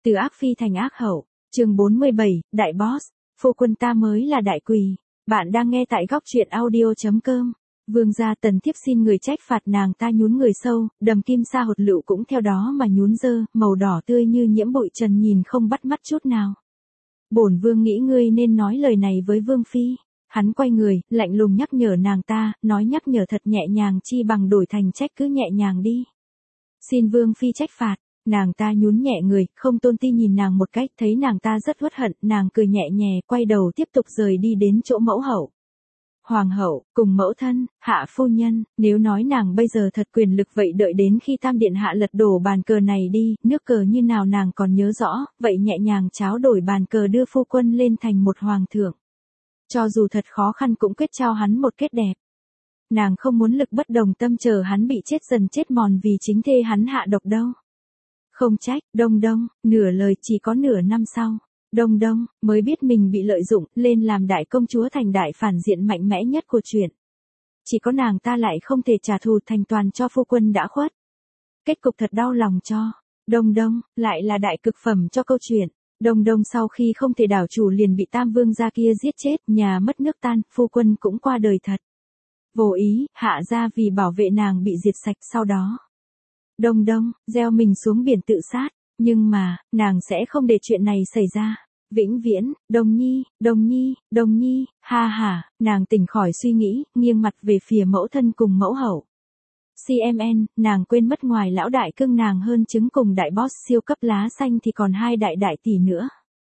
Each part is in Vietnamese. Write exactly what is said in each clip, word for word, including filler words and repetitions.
Từ ác phi thành ác hậu, chương bốn mươi bảy, Đại Boss, phu quân ta mới là đại quỳ. Bạn đang nghe tại góc truyện audio.com. Vương gia Tần Thiếp xin người trách phạt nàng ta nhún người sâu, đầm kim sa hột lựu cũng theo đó mà nhún dơ, màu đỏ tươi như nhiễm bụi trần nhìn không bắt mắt chút nào. Bổn vương nghĩ ngươi nên nói lời này với vương phi. Hắn quay người, lạnh lùng nhắc nhở nàng ta, nói nhắc nhở thật nhẹ nhàng chi bằng đổi thành trách cứ nhẹ nhàng đi. Xin vương phi trách phạt. Nàng ta nhún nhẹ người, không tôn ti nhìn nàng một cách, thấy nàng ta rất uất hận, nàng cười nhẹ nhẹ, quay đầu tiếp tục rời đi đến chỗ mẫu hậu. Hoàng hậu, cùng mẫu thân, hạ phu nhân, nếu nói nàng bây giờ thật quyền lực vậy đợi đến khi tam điện hạ lật đổ bàn cờ này đi, nước cờ như nào nàng còn nhớ rõ, vậy nhẹ nhàng tráo đổi bàn cờ đưa phu quân lên thành một hoàng thượng. Cho dù thật khó khăn cũng quyết trao hắn một kết đẹp. Nàng không muốn lực bất đồng tâm chờ hắn bị chết dần chết mòn vì chính thê hắn hạ độc đâu. Không trách, Đông Đông, nửa lời chỉ có nửa năm sau, Đông Đông mới biết mình bị lợi dụng, lên làm đại công chúa thành đại phản diện mạnh mẽ nhất của chuyện. Chỉ có nàng ta lại không thể trả thù thành toàn cho phu quân đã khuất. Kết cục thật đau lòng cho Đông Đông, lại là đại cực phẩm cho câu chuyện. Đông Đông sau khi không thể đảo chủ liền bị Tam Vương gia kia giết chết, nhà mất nước tan, phu quân cũng qua đời thật. Vô ý, hạ gia vì bảo vệ nàng bị diệt sạch sau đó. Đông Đông, gieo mình xuống biển tự sát, nhưng mà, nàng sẽ không để chuyện này xảy ra. Vĩnh viễn, Đông Nhi, Đông Nhi, Đông Nhi, ha ha, nàng tỉnh khỏi suy nghĩ, nghiêng mặt về phía mẫu thân cùng mẫu hậu. xê em en, nàng quên mất ngoài lão đại cưng nàng hơn chứng cùng đại boss siêu cấp lá xanh thì còn hai đại đại tỷ nữa.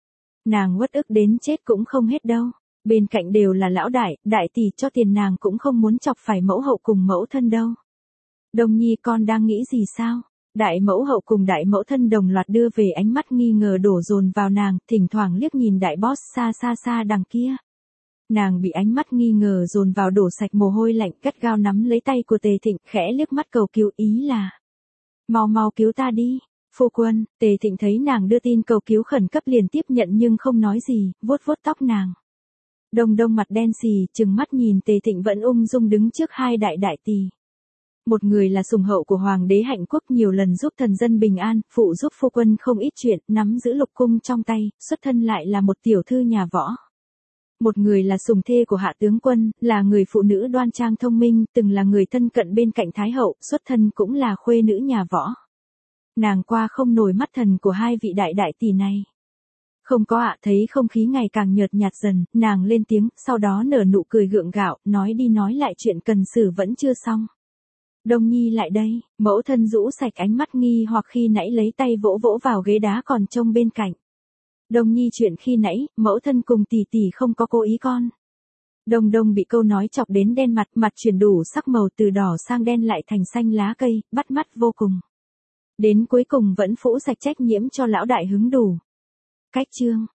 Nàng uất ức đến chết cũng không hết đâu. Bên cạnh đều là lão đại, đại tỷ cho tiền nàng cũng không muốn chọc phải mẫu hậu cùng mẫu thân đâu. Đông Nhi con đang nghĩ gì sao? Đại mẫu hậu cùng đại mẫu thân đồng loạt đưa về ánh mắt nghi ngờ đổ dồn vào nàng, thỉnh thoảng liếc nhìn đại boss xa xa xa đằng kia. Nàng bị ánh mắt nghi ngờ dồn vào đổ sạch mồ hôi lạnh, gắt gao nắm lấy tay của Tề Thịnh, khẽ liếc mắt cầu cứu, ý là mau mau cứu ta đi. Phu quân. Tề Thịnh thấy nàng đưa tin cầu cứu khẩn cấp liền tiếp nhận nhưng không nói gì, vuốt vuốt tóc nàng. Đông Đông mặt đen xì, trừng mắt nhìn Tề Thịnh vẫn ung dung đứng trước hai đại đại tỷ. Một người là sùng hậu của hoàng đế hạnh quốc, nhiều lần giúp thần dân bình an, phụ giúp phu quân không ít chuyện, nắm giữ lục cung trong tay, xuất thân lại là một tiểu thư nhà võ. Một người là sùng thê của hạ tướng quân, là người phụ nữ đoan trang thông minh, từng là người thân cận bên cạnh thái hậu, xuất thân cũng là khuê nữ nhà võ. Nàng qua không nổi mắt thần của hai vị đại đại tỷ này. Không có ạ, thấy không khí ngày càng nhợt nhạt dần, nàng lên tiếng, sau đó nở nụ cười gượng gạo, nói đi nói lại chuyện cần xử vẫn chưa xong. Đông Nhi lại đây, mẫu thân rũ sạch ánh mắt nghi hoặc khi nãy lấy tay vỗ vỗ vào ghế đá còn trông bên cạnh. Đông Nhi chuyện khi nãy, mẫu thân cùng tỷ tỷ không có cố ý con. Đông Đông bị câu nói chọc đến đen mặt, mặt chuyển đủ sắc màu từ đỏ sang đen lại thành xanh lá cây, bắt mắt vô cùng. Đến cuối cùng vẫn phủ sạch trách nhiễm cho lão đại hứng đủ. Cách chương,